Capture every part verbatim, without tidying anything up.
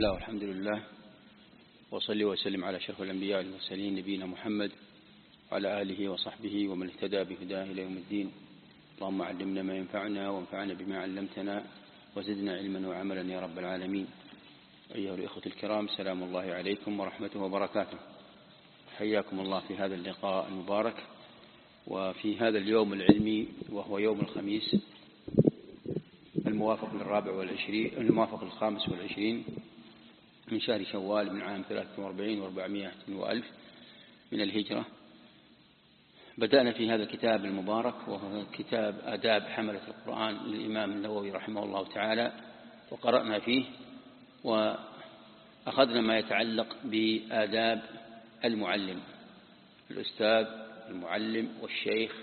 الله والحمد لله، وصلي وسلم على شرف الأنبياء والمرسلين نبينا محمد وعلى آله وصحبه ومن اهتدى بهداه إلى يوم الدين. اللهم علمنا ما ينفعنا وانفعنا بما علمتنا وزدنا علما وعملا يا رب العالمين. أيها الإخوة الكرام، سلام الله عليكم ورحمته وبركاته. حياكم الله في هذا اللقاء المبارك وفي هذا اليوم العلمي، وهو يوم الخميس الموافق للرابع والعشرين الموافق للخامس والعشرين من شهر شوال من عام ثلاثة وأربعين وأربعمائة وألف من الهجرة. بدأنا في هذا الكتاب المبارك، وهو كتاب آداب حملة القرآن للإمام النووي رحمه الله تعالى، وقرأنا فيه وأخذنا ما يتعلق بآداب المعلم، الأستاذ المعلم والشيخ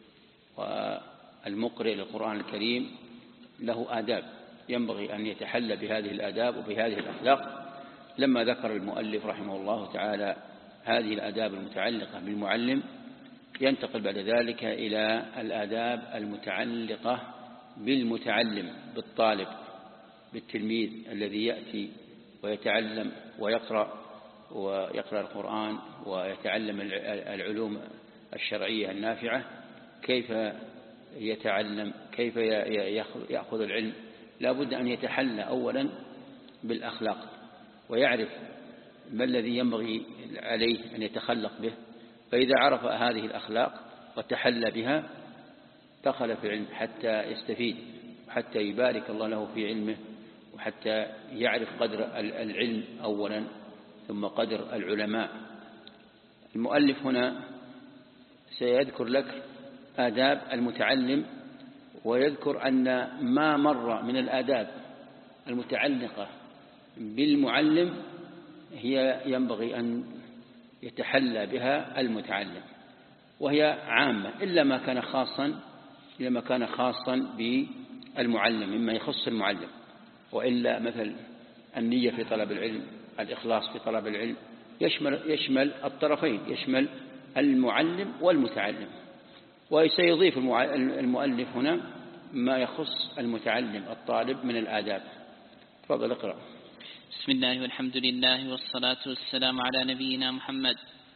والمقرئ للقرآن الكريم له آداب ينبغي أن يتحلى بهذه الآداب وبهذه الأخلاق. لما ذكر المؤلف رحمه الله تعالى هذه الآداب المتعلقة بالمعلم، ينتقل بعد ذلك إلى الآداب المتعلقة بالمتعلم، بالطالب، بالتلميذ الذي يأتي ويتعلم ويقرأ ويقرأ القرآن ويتعلم العلوم الشرعية النافعة. كيف يتعلم، كيف يأخذ العلم؟ لا بد أن يتحلى أولا بالأخلاق، ويعرف ما الذي ينبغي عليه أن يتخلق به. فإذا عرف هذه الأخلاق وتحلى بها دخل في العلم حتى يستفيد، وحتى يبارك الله له في علمه، وحتى يعرف قدر العلم أولا ثم قدر العلماء. المؤلف هنا سيذكر لك آداب المتعلم، ويذكر أن ما مر من الآداب المتعلقة بالمعلم هي ينبغي أن يتحلى بها المتعلم، وهي عامة إلا ما كان خاصا إلا ما كان خاصا بالمعلم مما يخص المعلم، وإلا مثل النية في طلب العلم، الإخلاص في طلب العلم، يشمل يشمل الطرفين، يشمل المعلم والمتعلم. وسيضيف المؤلف هنا ما يخص المتعلم الطالب من الآداب. تفضل اقرأ. بسم الله والحمد لله والصلاة والسلام على نبينا محمد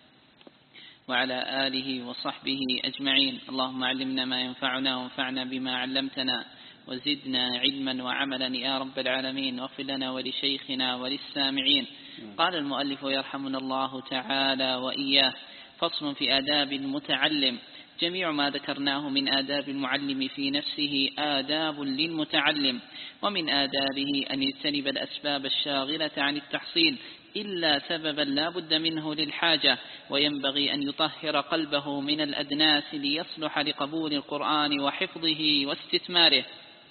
وعلى آله وصحبه أجمعين. اللهم علمنا ما ينفعنا وانفعنا بما علمتنا وزدنا علما وعملا يا رب العالمين، واغفر لنا ولشيخنا وللسامعين. قال المؤلف يرحمنا الله تعالى وإياه: فصل في آداب المتعلم. جميع ما ذكرناه من آداب المعلم في نفسه آداب للمتعلم، ومن آدابه أن يجتنب الأسباب الشاغلة عن التحصيل إلا سببا لا بد منه للحاجة، وينبغي أن يطهر قلبه من الأدناس ليصلح لقبول القرآن وحفظه واستثماره.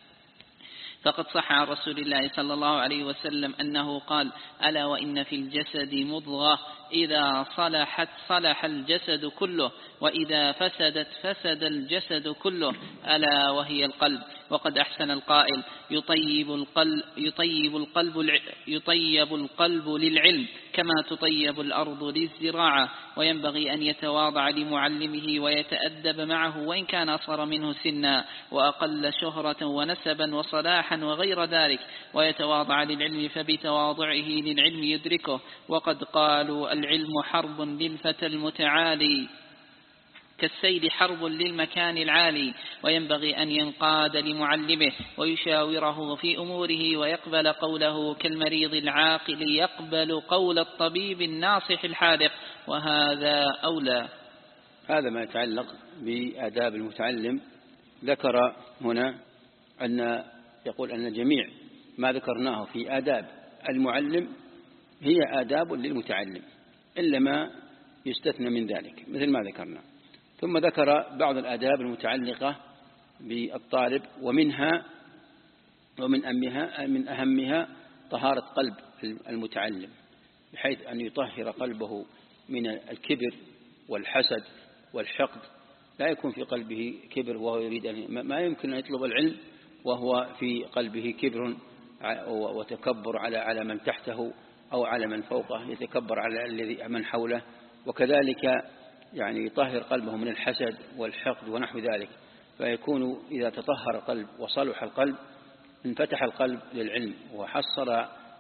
فقد صح عن رسول الله صلى الله عليه وسلم أنه قال: ألا وإن في الجسد مضغة إذا صلحت صلح الجسد كله، وإذا فسدت فسد الجسد كله، ألا وهي القلب. وقد أحسن القائل: يطيب القلب يطيب القلب يطيب القلب للعلم كما تطيب الأرض للزراعة. وينبغي أن يتواضع لمعلمه ويتأدب معه وإن كان أصغر منه سنا وأقل شهرة ونسبا وصلاحا وغير ذلك، ويتواضع للعلم فبتواضعه للعلم يدركه. وقد قالوا: العلم حرب للفتى المتعالي كالسيل حرب للمكان العالي. وينبغي أن ينقاد لمعلمه ويشاوره في أموره ويقبل قوله كالمريض العاقل يقبل قول الطبيب الناصح الحاذق، وهذا أولى. هذا ما يتعلق بآداب المتعلم. ذكر هنا أن يقول أن جميع ما ذكرناه في آداب المعلم هي آداب للمتعلم إلا ما يستثنى من ذلك مثل ما ذكرنا. ثم ذكر بعض الآداب المتعلقة بالطالب، ومنها ومن أهمها من أهمها طهارة قلب المتعلم، بحيث أن يطهر قلبه من الكبر والحسد والحقد. لا يكون في قلبه كبر وهو يريد أن ما يمكن أن يطلب العلم وهو في قلبه كبر وتكبر على على من تحته أو على من فوقه، يتكبر على الذي من حوله. وكذلك يعني يطهر قلبه من الحسد والحقد ونحو ذلك، فيكون إذا تطهر القلب وصلح القلب انفتح القلب للعلم وحصل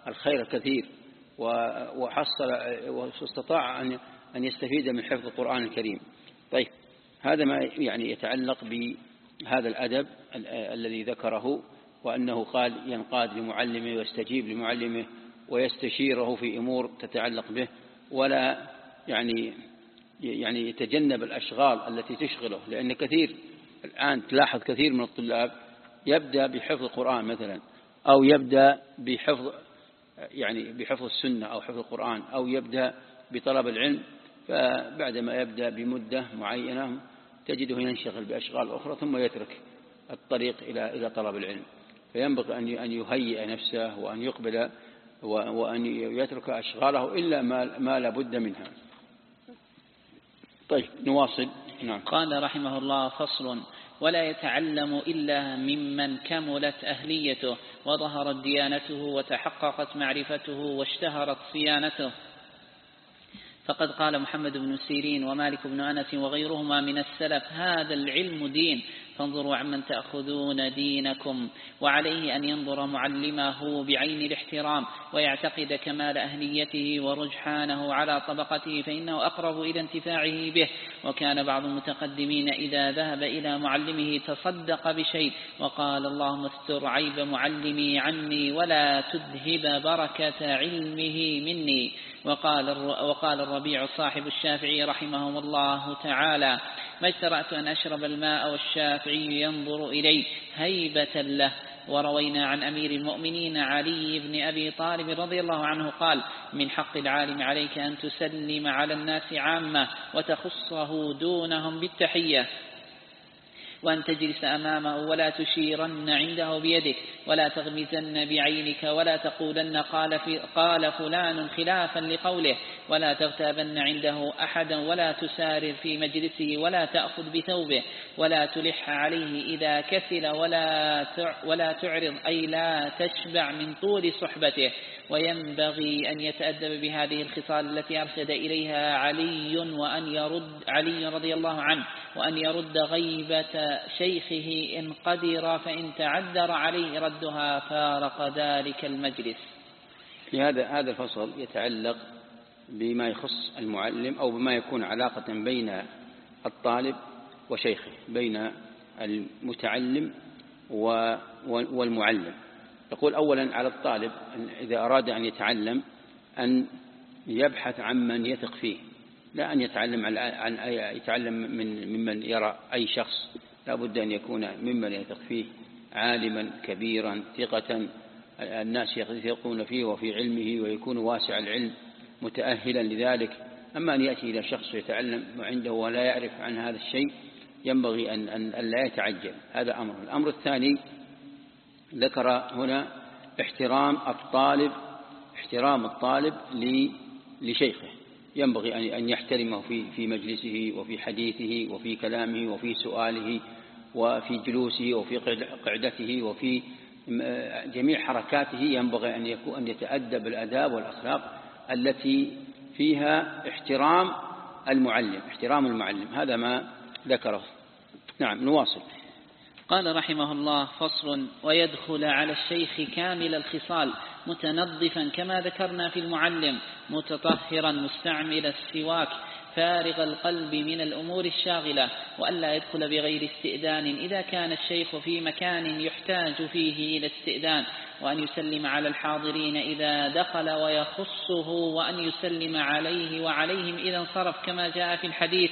الخير كثير وحصل واستطاع أن يستفيد من حفظ القرآن الكريم. طيب هذا ما يعني يتعلق بهذا الأدب الذي ذكره، وأنه قال ينقاد لمعلمه ويستجيب لمعلمه ويستشيره في أمور تتعلق به، ولا يعني يعني يتجنب الأشغال التي تشغله. لأن كثير الآن تلاحظ كثير من الطلاب يبدأ بحفظ القرآن مثلا، أو يبدأ بحفظ يعني بحفظ السنة أو حفظ القرآن، أو يبدأ بطلب العلم، فبعدما يبدأ بمدة معينة تجده ينشغل بأشغال أخرى ثم يترك الطريق إلى إلى طلب العلم. فينبغي أن يهيئ نفسه وأن يقبل وأن يترك أشغاله إلا ما ما لا بد منها. طيب نواصل. نعم. قال رحمه الله: فصل: ولا يتعلم إلا ممن كملت أهليته وظهرت ديانته وتحققت معرفته واشتهرت صيانته. فقد قال محمد بن سيرين ومالك بن أنس وغيرهما من السلف: هذا العلم دين، فانظروا عمن تأخذون دينكم. وعليه أن ينظر معلمه بعين الاحترام ويعتقد كمال أهليته ورجحانه على طبقته، فإنه أقرب إلى انتفاعه به. وكان بعض المتقدمين إذا ذهب إلى معلمه تصدق بشيء وقال: اللهم استر عيب معلمي عني ولا تذهب بركة علمه مني. وقال وقال الربيع صاحب الشافعي رحمه الله تعالى: ما اجترأت أن أشرب الماء والشافعي ينظر إلي هيبة له. وروينا عن أمير المؤمنين علي بن أبي طالب رضي الله عنه قال: من حق العالم عليك أن تسلم على الناس عامة وتخصه دونهم بالتحية، وأن تجلس أمامه ولا تشيرن عنده بيدك ولا تغمزن بعينك ولا تقولن قال, في قال فلان خلافا لقوله، ولا تغتابن عنده أحدا ولا تسارر في مجلسه ولا تأخذ بثوبه ولا تلح عليه إذا كسل ولا ولا تعرض أي لا تشبع من طول صحبته. وينبغي أن يتأدب بهذه الخصال التي أرشد إليها علي وأن يرد علي رضي الله عنه وأن يرد غيبة شيخه إن قدر، فإن تعذر عليه ردها فارق ذلك المجلس. في هذا هذا الفصل يتعلق بما يخص المعلم أو بما يكون علاقة بين الطالب وشيخه، بين المتعلم والمعلم. يقول أولا على الطالب إذا أراد أن يتعلم أن يبحث عن من يثق فيه، لا أن يتعلم عن يتعلم من ممن يرى أي شخص، لا بد أن يكون ممن يثق فيه، عالما كبيرا ثقة الناس يثقون فيه وفي علمه ويكون واسع العلم متأهلا لذلك. أما أن يأتي إلى شخص يتعلم عنده ولا يعرف عن هذا الشيء ينبغي أن, أن, أن لا يتعجل. هذا أمر. الأمر الثاني ذكر هنا احترام الطالب احترام الطالب لشيخه، ينبغي أن يحترمه في في مجلسه وفي حديثه وفي كلامه وفي سؤاله وفي جلوسه وفي قعدته وفي جميع حركاته. ينبغي أن يكون أن يتأدب الآداب والأخلاق التي فيها احترام المعلم احترام المعلم. هذا ما ذكره. نعم نواصل. قال رحمه الله: فصل: ويدخل على الشيخ كامل الخصال متنظفا كما ذكرنا في المعلم، متطهرا مستعمل السواك، فارغ القلب من الأمور الشاغلة، وألا يدخل بغير استئذان إذا كان الشيخ في مكان يحتاج فيه إلى استئذان، وأن يسلم على الحاضرين إذا دخل ويخصه، وأن يسلم عليه وعليهم إذا انصرف كما جاء في الحديث،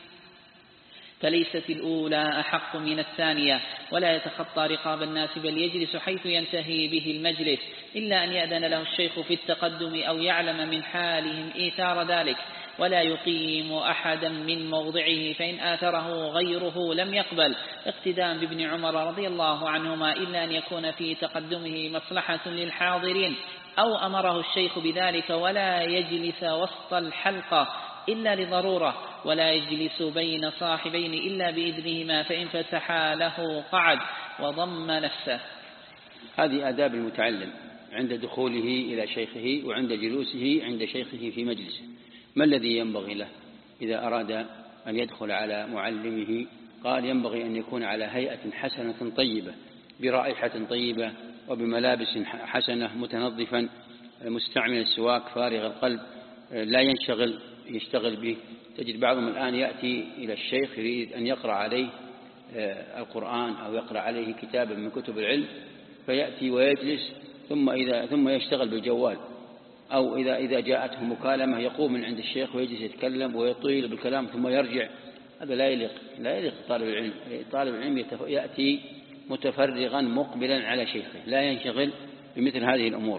فليست الأولى أحق من الثانية. ولا يتخطى رقاب الناس بل يجلس حيث ينتهي به المجلس، إلا أن يأذن له الشيخ في التقدم أو يعلم من حالهم إيثار ذلك. ولا يقيم أحدا من موضعه، فإن آثره غيره لم يقبل، اقتداء بابن عمر رضي الله عنهما، إلا أن يكون في تقدمه مصلحة للحاضرين أو أمره الشيخ بذلك. ولا يجلس وسط الحلقة إلا لضرورة، ولا يجلس بين صاحبين إلا بإذنهما، فإن فتحا له قعد وضم نفسه. هذه آداب المتعلم عند دخوله إلى شيخه وعند جلوسه عند شيخه في مجلسه. ما الذي ينبغي له إذا أراد أن يدخل على معلمه؟ قال ينبغي أن يكون على هيئة حسنة طيبة، برائحة طيبة وبملابس حسنة، متنظفا مستعمل السواك فارغ القلب لا ينشغل يشتغل به. تجد بعضهم الآن يأتي إلى الشيخ يريد أن يقرأ عليه القرآن أو يقرأ عليه كتابا من كتب العلم، فيأتي ويجلس ثم إذا ثم يشتغل بالجوال، أو إذا إذا جاءته مكالمة يقوم من عند الشيخ ويجلس يتكلم ويطيل بالكلام ثم يرجع. هذا لا يليق لا يليق طالب العلم. طالب العلم يأتي متفرغا مقبلا على شيخه لا ينشغل بمثل هذه الأمور.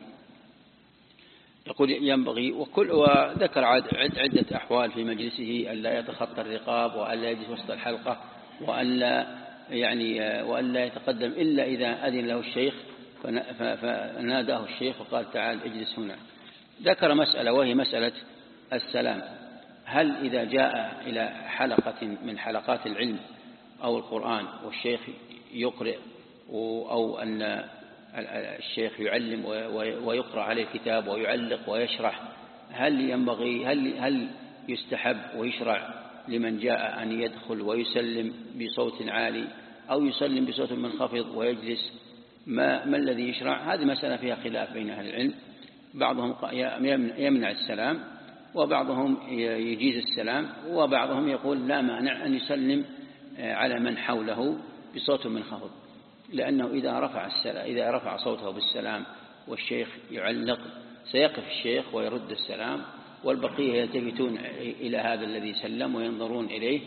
يقول ينبغي وكل وذكر عدة أحوال في مجلسه: ألا يتخطى الرقاب، وألا يجلس وسط الحلقة، وألا يعني وألا يتقدم إلا إذا أذن له الشيخ فناداه الشيخ وقال تعال اجلس هنا. ذكر مسألة وهي مسألة السلام. هل إذا جاء إلى حلقة من حلقات العلم أو القرآن والشيخ يقرأ أو أن الشيخ يعلم ويقرأ عليه الكتاب ويعلق ويشرح، هل ينبغي هل هل يستحب ويشرع لمن جاء أن يدخل ويسلم بصوت عالي أو يسلم بصوت منخفض ويجلس؟ ما ما الذي يشرع؟ هذه مسألة فيها خلاف بين أهل العلم. بعضهم يمنع السلام، وبعضهم يجيز السلام، وبعضهم يقول لا مانع أن يسلم على من حوله بصوت منخفض، لأنه إذا رفع السلام إذا رفع صوته بالسلام والشيخ يعلق سيقف الشيخ ويرد السلام، والبقية يلتفتون إلى هذا الذي سلم وينظرون إليه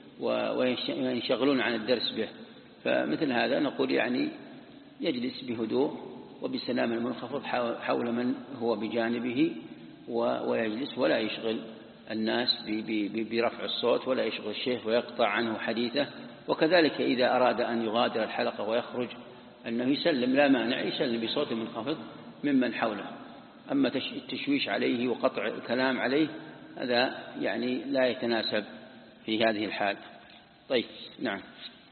وينشغلون عن الدرس به. فمثل هذا نقول يعني يجلس بهدوء وبسلام المنخفض حول من هو بجانبه ويجلس، ولا يشغل الناس برفع الصوت، ولا يشغل الشيخ ويقطع عنه حديثه. وكذلك إذا أراد أن يغادر الحلقة ويخرج أنه يسلم لا مانع، يسلم بصوت منخفض ممن حوله. أما التشويش عليه وقطع الكلام عليه هذا يعني لا يتناسب في هذه الحال. طيب نعم.